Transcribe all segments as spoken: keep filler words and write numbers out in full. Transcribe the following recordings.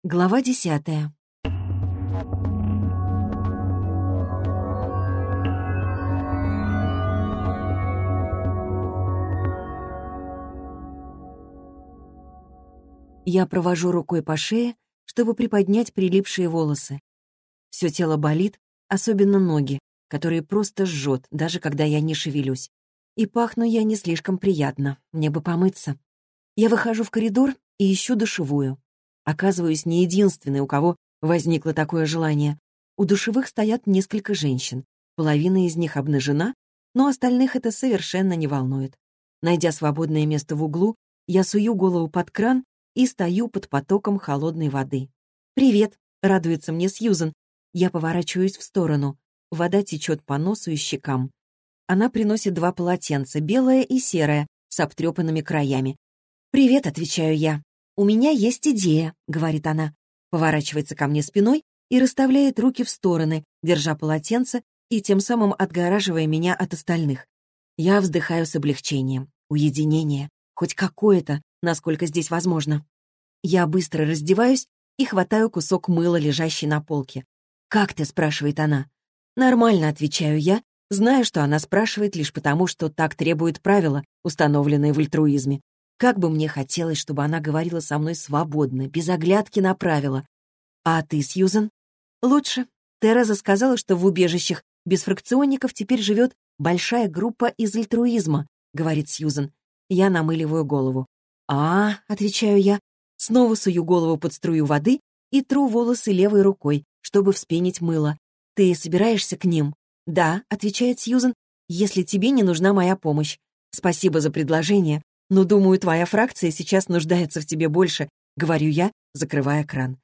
Глава десятая. Я провожу рукой по шее, чтобы приподнять прилипшие волосы. Все тело болит, особенно ноги, которые просто жжет, даже когда я не шевелюсь. И пахну я не слишком приятно, мне бы помыться. Я выхожу в коридор и ищу душевую. Оказываюсь не единственной, у кого возникло такое желание. У душевых стоят несколько женщин. Половина из них обнажена, но остальных это совершенно не волнует. Найдя свободное место в углу, я сую голову под кран и стою под потоком холодной воды. «Привет!» — радуется мне Сьюзен. Я поворачиваюсь в сторону. Вода течет по носу и щекам. Она приносит два полотенца, белое и серое, с обтрепанными краями. «Привет!» — отвечаю я. «У меня есть идея», — говорит она. Поворачивается ко мне спиной и расставляет руки в стороны, держа полотенце и тем самым отгораживая меня от остальных. Я вздыхаю с облегчением. Уединение. Хоть какое-то, насколько здесь возможно. Я быстро раздеваюсь и хватаю кусок мыла, лежащий на полке. «Как ты?» — спрашивает она. «Нормально», — отвечаю я, знаю, что она спрашивает лишь потому, что так требуют правила, установленные в альтруизме. Как бы мне хотелось, чтобы она говорила со мной свободно, без оглядки на правила. «А ты, Сьюзен?» «Лучше. Тереза сказала, что в убежищах без фракционников теперь живет большая группа из альтруизма», — говорит Сьюзен. Я намыливаю голову. «А, — отвечаю я, — снова сую голову под струю воды и тру волосы левой рукой, чтобы вспенить мыло. Ты собираешься к ним?» «Да, — отвечает Сьюзен, — если тебе не нужна моя помощь. Спасибо за предложение, но, думаю, твоя фракция сейчас нуждается в тебе больше», — говорю я, закрывая кран.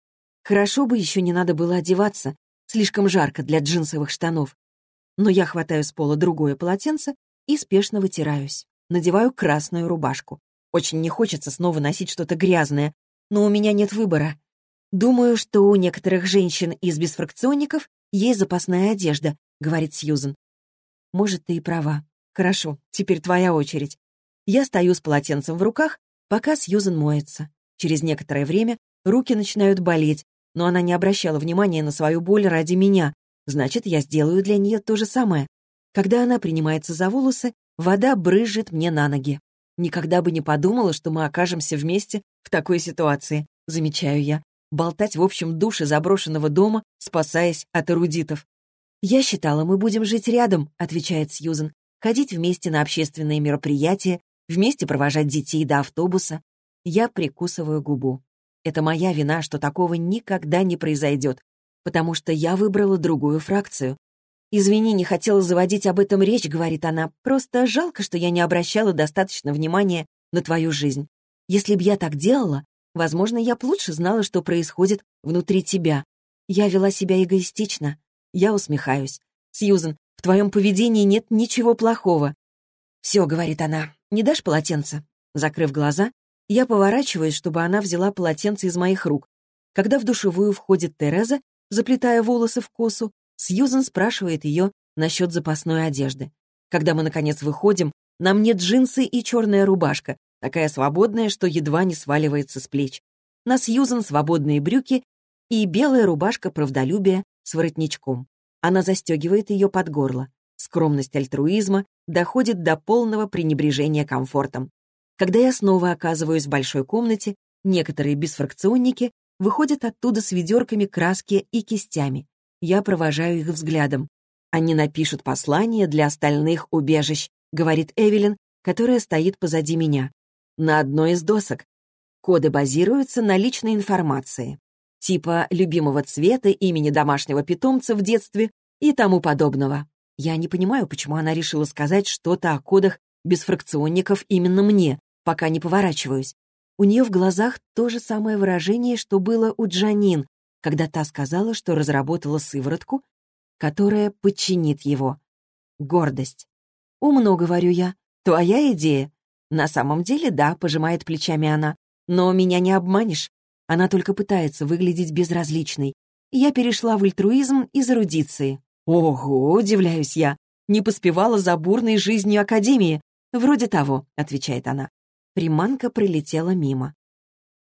Хорошо бы еще не надо было одеваться, слишком жарко для джинсовых штанов. Но я хватаю с пола другое полотенце и спешно вытираюсь. Надеваю красную рубашку. Очень не хочется снова носить что-то грязное, но у меня нет выбора. «Думаю, что у некоторых женщин из бесфракционников есть запасная одежда», — говорит Сьюзен. «Может, ты и права. Хорошо, теперь твоя очередь». Я стою с полотенцем в руках, пока Сьюзен моется. Через некоторое время руки начинают болеть, но она не обращала внимания на свою боль ради меня. Значит, я сделаю для нее то же самое. Когда она принимается за волосы, вода брызжет мне на ноги. Никогда бы не подумала, что мы окажемся вместе в такой ситуации, замечаю я. Болтать в общем душе заброшенного дома, спасаясь от эрудитов. «Я считала, мы будем жить рядом», — отвечает Сьюзен. «Ходить вместе на общественные мероприятия, вместе провожать детей до автобуса». Я прикусываю губу. Это моя вина, что такого никогда не произойдет, потому что я выбрала другую фракцию. «Извини, не хотела заводить об этом речь», — говорит она. «Просто жалко, что я не обращала достаточно внимания на твою жизнь. Если б я так делала, возможно, я б лучше знала, что происходит внутри тебя. Я вела себя эгоистично». Я усмехаюсь. «Сьюзен, в твоем поведении нет ничего плохого». «Все», — говорит она, — «не дашь полотенце?» Закрыв глаза, я поворачиваюсь, чтобы она взяла полотенце из моих рук. Когда в душевую входит Тереза, заплетая волосы в косу, Сьюзен спрашивает ее насчет запасной одежды. Когда мы, наконец, выходим, на мне джинсы и черная рубашка, такая свободная, что едва не сваливается с плеч. На Сьюзен свободные брюки и белая рубашка правдолюбия с воротничком. Она застегивает ее под горло. Скромность альтруизма доходит до полного пренебрежения комфортом. Когда я снова оказываюсь в большой комнате, некоторые бесфракционники выходят оттуда с ведерками краски и кистями. Я провожаю их взглядом. «Они напишут послание для остальных убежищ», — говорит Эвелин, которая стоит позади меня. На одной из досок. Коды базируются на личной информации, типа любимого цвета, имени домашнего питомца в детстве и тому подобного. Я не понимаю, почему она решила сказать что-то о кодах бесфракционников именно мне, пока не поворачиваюсь. У нее в глазах то же самое выражение, что было у Джанин, когда та сказала, что разработала сыворотку, которая подчинит его. Гордость. «Умно», — говорю я. «Твоя идея?» «На самом деле, да», — пожимает плечами она. «Но меня не обманешь. Она только пытается выглядеть безразличной. Я перешла в альтруизм из эрудиции». «Ого», — удивляюсь я. «Не поспевала за бурной жизнью академии». «Вроде того», — отвечает она. Приманка прилетела мимо.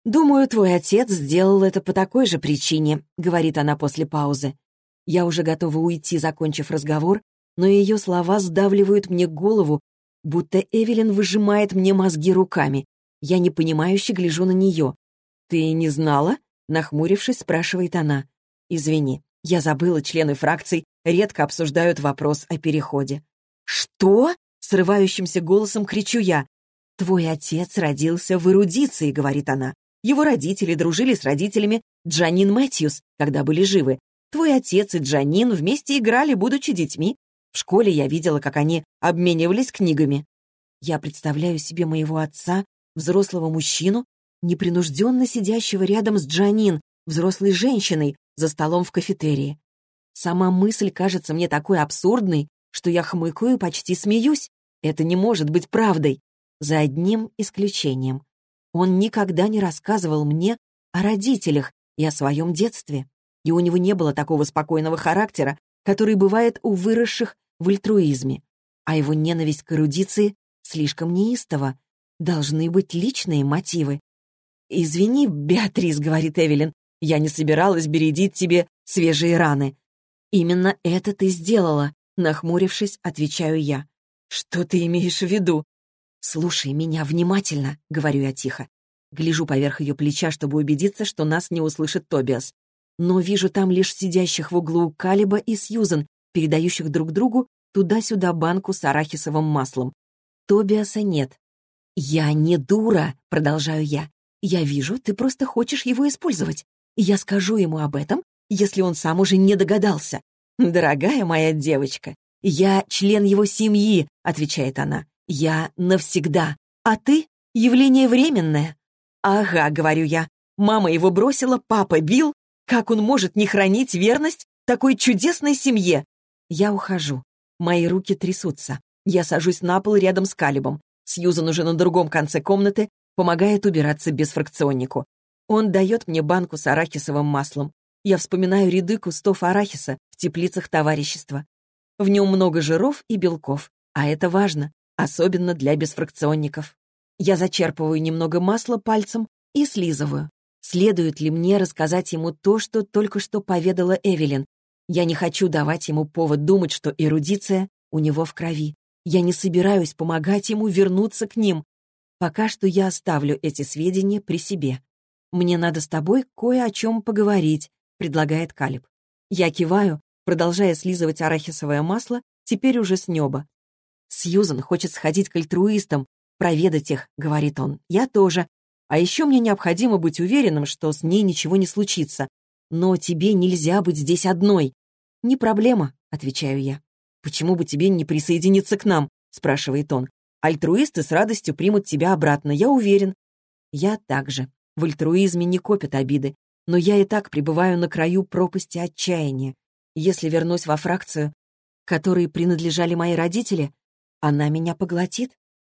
«Думаю, твой отец сделал это по такой же причине», — говорит она после паузы. Я уже готова уйти, закончив разговор, но ее слова сдавливают мне голову, будто Эвелин выжимает мне мозги руками. Я непонимающе гляжу на нее. «Ты не знала?» — нахмурившись, спрашивает она. «Извини, я забыла, члены фракций редко обсуждают вопрос о переходе». «Что?» — срывающимся голосом кричу я. «Твой отец родился в эрудиции», — говорит она. «Его родители дружили с родителями Джанин Мэтьюс, когда были живы. Твой отец и Джанин вместе играли, будучи детьми. В школе я видела, как они обменивались книгами». Я представляю себе моего отца, взрослого мужчину, непринужденно сидящего рядом с Джанин, взрослой женщиной, за столом в кафетерии. Сама мысль кажется мне такой абсурдной, что я хмыкаю и почти смеюсь. Это не может быть правдой. За одним исключением. Он никогда не рассказывал мне о родителях и о своем детстве. И у него не было такого спокойного характера, который бывает у выросших в альтруизме. А его ненависть к эрудиции слишком неистова. Должны быть личные мотивы. «Извини, Беатрис», — говорит Эвелин, — «я не собиралась бередить тебе свежие раны». «Именно это ты сделала», — нахмурившись, отвечаю я. «Что ты имеешь в виду?» «Слушай меня внимательно», — говорю я тихо. Гляжу поверх ее плеча, чтобы убедиться, что нас не услышит Тобиас. Но вижу там лишь сидящих в углу Калеба и Сьюзен, передающих друг другу туда-сюда банку с арахисовым маслом. Тобиаса нет. «Я не дура», — продолжаю я. «Я вижу, ты просто хочешь его использовать. И я скажу ему об этом, если он сам уже не догадался. Дорогая моя девочка, я член его семьи», — отвечает она. «Я навсегда, а ты — явление временное». «Ага», — говорю я, — «мама его бросила, папа бил. Как он может не хранить верность такой чудесной семье?» Я ухожу. Мои руки трясутся. Я сажусь на пол рядом с Калебом. Сьюзан уже на другом конце комнаты помогает убираться безфракционнику. Он дает мне банку с арахисовым маслом. Я вспоминаю ряды кустов арахиса в теплицах товарищества. В нем много жиров и белков, а это важно, особенно для безфракционников. Я зачерпываю немного масла пальцем и слизываю. Следует ли мне рассказать ему то, что только что поведала Эвелин? Я не хочу давать ему повод думать, что эрудиция у него в крови. Я не собираюсь помогать ему вернуться к ним. Пока что я оставлю эти сведения при себе. «Мне надо с тобой кое о чем поговорить», — предлагает Калеб. Я киваю, продолжая слизывать арахисовое масло, теперь уже с неба. «Сьюзан хочет сходить к альтруистам, проведать их», — говорит он. «Я тоже. А еще мне необходимо быть уверенным, что с ней ничего не случится. Но тебе нельзя быть здесь одной». «Не проблема», — отвечаю я. «Почему бы тебе не присоединиться к нам?» — спрашивает он. «Альтруисты с радостью примут тебя обратно, я уверен». Я также. В альтруизме не копят обиды, но я и так пребываю на краю пропасти отчаяния. Если вернусь во фракцию, которой принадлежали мои родители, она меня поглотит.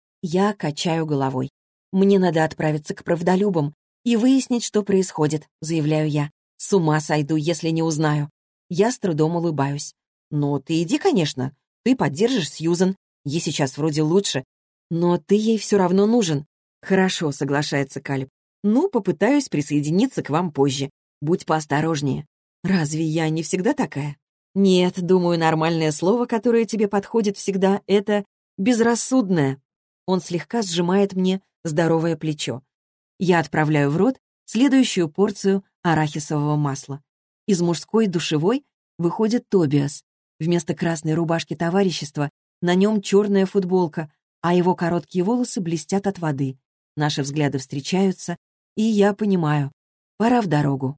Я качаю головой. «Мне надо отправиться к правдолюбам и выяснить, что происходит», — заявляю я. «С ума сойду, если не узнаю». Я с трудом улыбаюсь. «Ну, ты иди, конечно. Ты поддержишь Сьюзан. Ей сейчас вроде лучше. Но ты ей все равно нужен». «Хорошо», — соглашается Калеб. «Ну, попытаюсь присоединиться к вам позже. Будь поосторожнее». «Разве я не всегда такая?» «Нет, думаю, нормальное слово, которое тебе подходит всегда, это безрассудное». Он слегка сжимает мне здоровое плечо. Я отправляю в рот следующую порцию арахисового масла. Из мужской душевой выходит Тобиас. Вместо красной рубашки товарищества на нем черная футболка, а его короткие волосы блестят от воды. Наши взгляды встречаются, и я понимаю, пора в дорогу.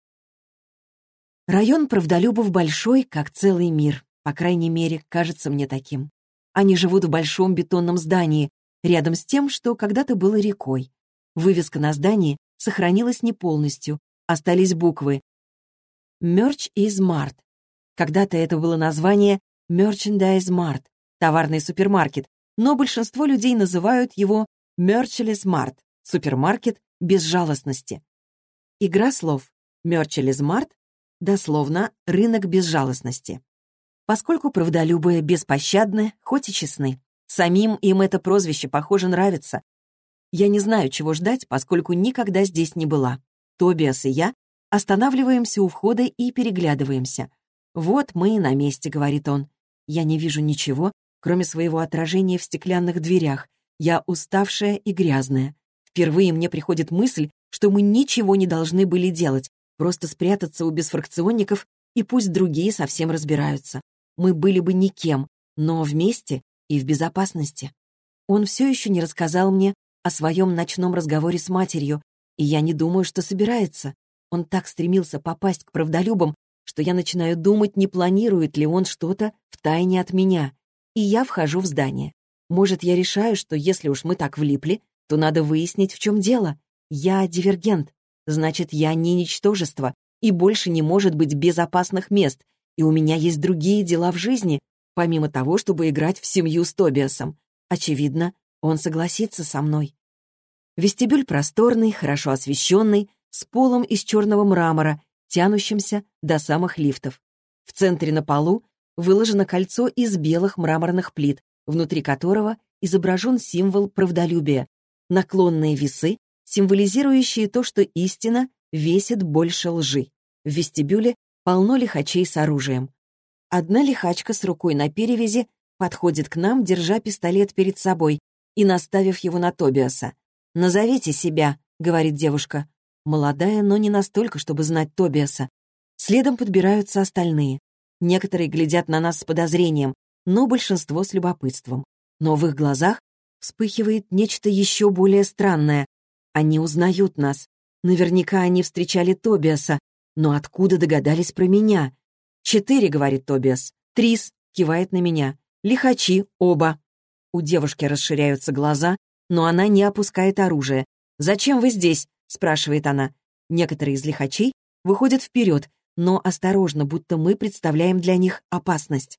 Район правдолюбов большой, как целый мир. По крайней мере, кажется мне таким. Они живут в большом бетонном здании, рядом с тем, что когда-то было рекой. Вывеска на здании сохранилась не полностью, остались буквы «Merch is Mart». Когда-то это было название Merchandise Mart, товарный супермаркет, но большинство людей называют его Merciless Mart, супермаркет безжалостности. Игра слов Merciless Mart, дословно «рынок безжалостности». Поскольку правдолюбые беспощадны, хоть и честны. Самим им это прозвище, похоже, нравится. Я не знаю, чего ждать, поскольку никогда здесь не была. Тобиас и я останавливаемся у входа и переглядываемся. «Вот мы и на месте», — говорит он. Я не вижу ничего, кроме своего отражения в стеклянных дверях. Я уставшая и грязная. Впервые мне приходит мысль, что мы ничего не должны были делать, просто спрятаться у бесфракционников, и пусть другие совсем разбираются. Мы были бы никем, но вместе и в безопасности. Он все еще не рассказал мне о своем ночном разговоре с матерью, и я не думаю, что собирается. Он так стремился попасть к правдолюбам, что я начинаю думать, не планирует ли он что-то втайне от меня. И я вхожу в здание. Может, я решаю, что если уж мы так влипли, то надо выяснить, в чем дело. Я дивергент, значит, я не ничтожество, и больше не может быть безопасных мест, и у меня есть другие дела в жизни, помимо того, чтобы играть в семью с Тобиасом. Очевидно, он согласится со мной. Вестибюль просторный, хорошо освещенный, с полом из черного мрамора, тянущимся до самых лифтов. В центре на полу выложено кольцо из белых мраморных плит, внутри которого изображен символ правдолюбия, наклонные весы, символизирующие то, что истина весит больше лжи. В вестибюле полно лихачей с оружием. Одна лихачка с рукой на перевязи подходит к нам, держа пистолет перед собой и наставив его на Тобиаса. «Назовите себя», — говорит девушка. Молодая, но не настолько, чтобы знать Тобиаса. Следом подбираются остальные. Некоторые глядят на нас с подозрением, но большинство с любопытством. Но в их глазах вспыхивает нечто еще более странное. Они узнают нас. Наверняка они встречали Тобиаса. Но откуда догадались про меня? «Четыре», — говорит Тобиас. «Трис», — кивает на меня. «Лихачи, оба». У девушки расширяются глаза, но она не опускает оружие. «Зачем вы здесь?» — спрашивает она. Некоторые из лихачей выходят вперед, но осторожно, будто мы представляем для них опасность.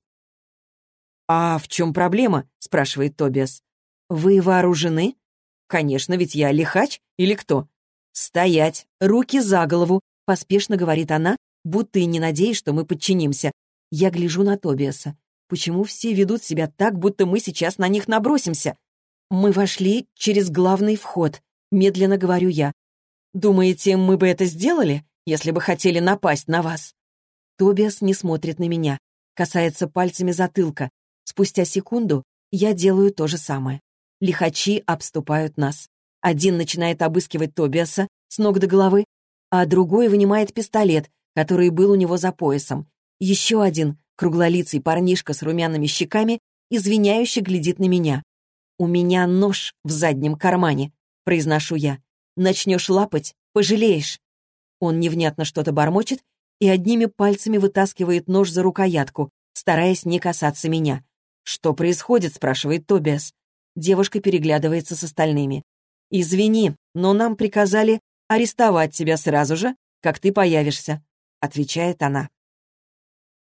«А в чем проблема?» — спрашивает Тобиас. «Вы вооружены?» «Конечно, ведь я лихач или кто?» «Стоять! Руки за голову!» — поспешно говорит она, будто и не надеясь, что мы подчинимся. Я гляжу на Тобиаса. Почему все ведут себя так, будто мы сейчас на них набросимся? Мы вошли через главный вход, медленно говорю я. «Думаете, мы бы это сделали, если бы хотели напасть на вас?» Тобиас не смотрит на меня, касается пальцами затылка. Спустя секунду я делаю то же самое. Лихачи обступают нас. Один начинает обыскивать Тобиаса с ног до головы, а другой вынимает пистолет, который был у него за поясом. Еще один, круглолицый парнишка с румяными щеками, извиняюще глядит на меня. «У меня нож в заднем кармане», — произношу я. «Начнешь лапать — пожалеешь». Он невнятно что-то бормочет и одними пальцами вытаскивает нож за рукоятку, стараясь не касаться меня. «Что происходит?» — спрашивает Тобиас. Девушка переглядывается с остальными. «Извини, но нам приказали арестовать тебя сразу же, как ты появишься», — отвечает она.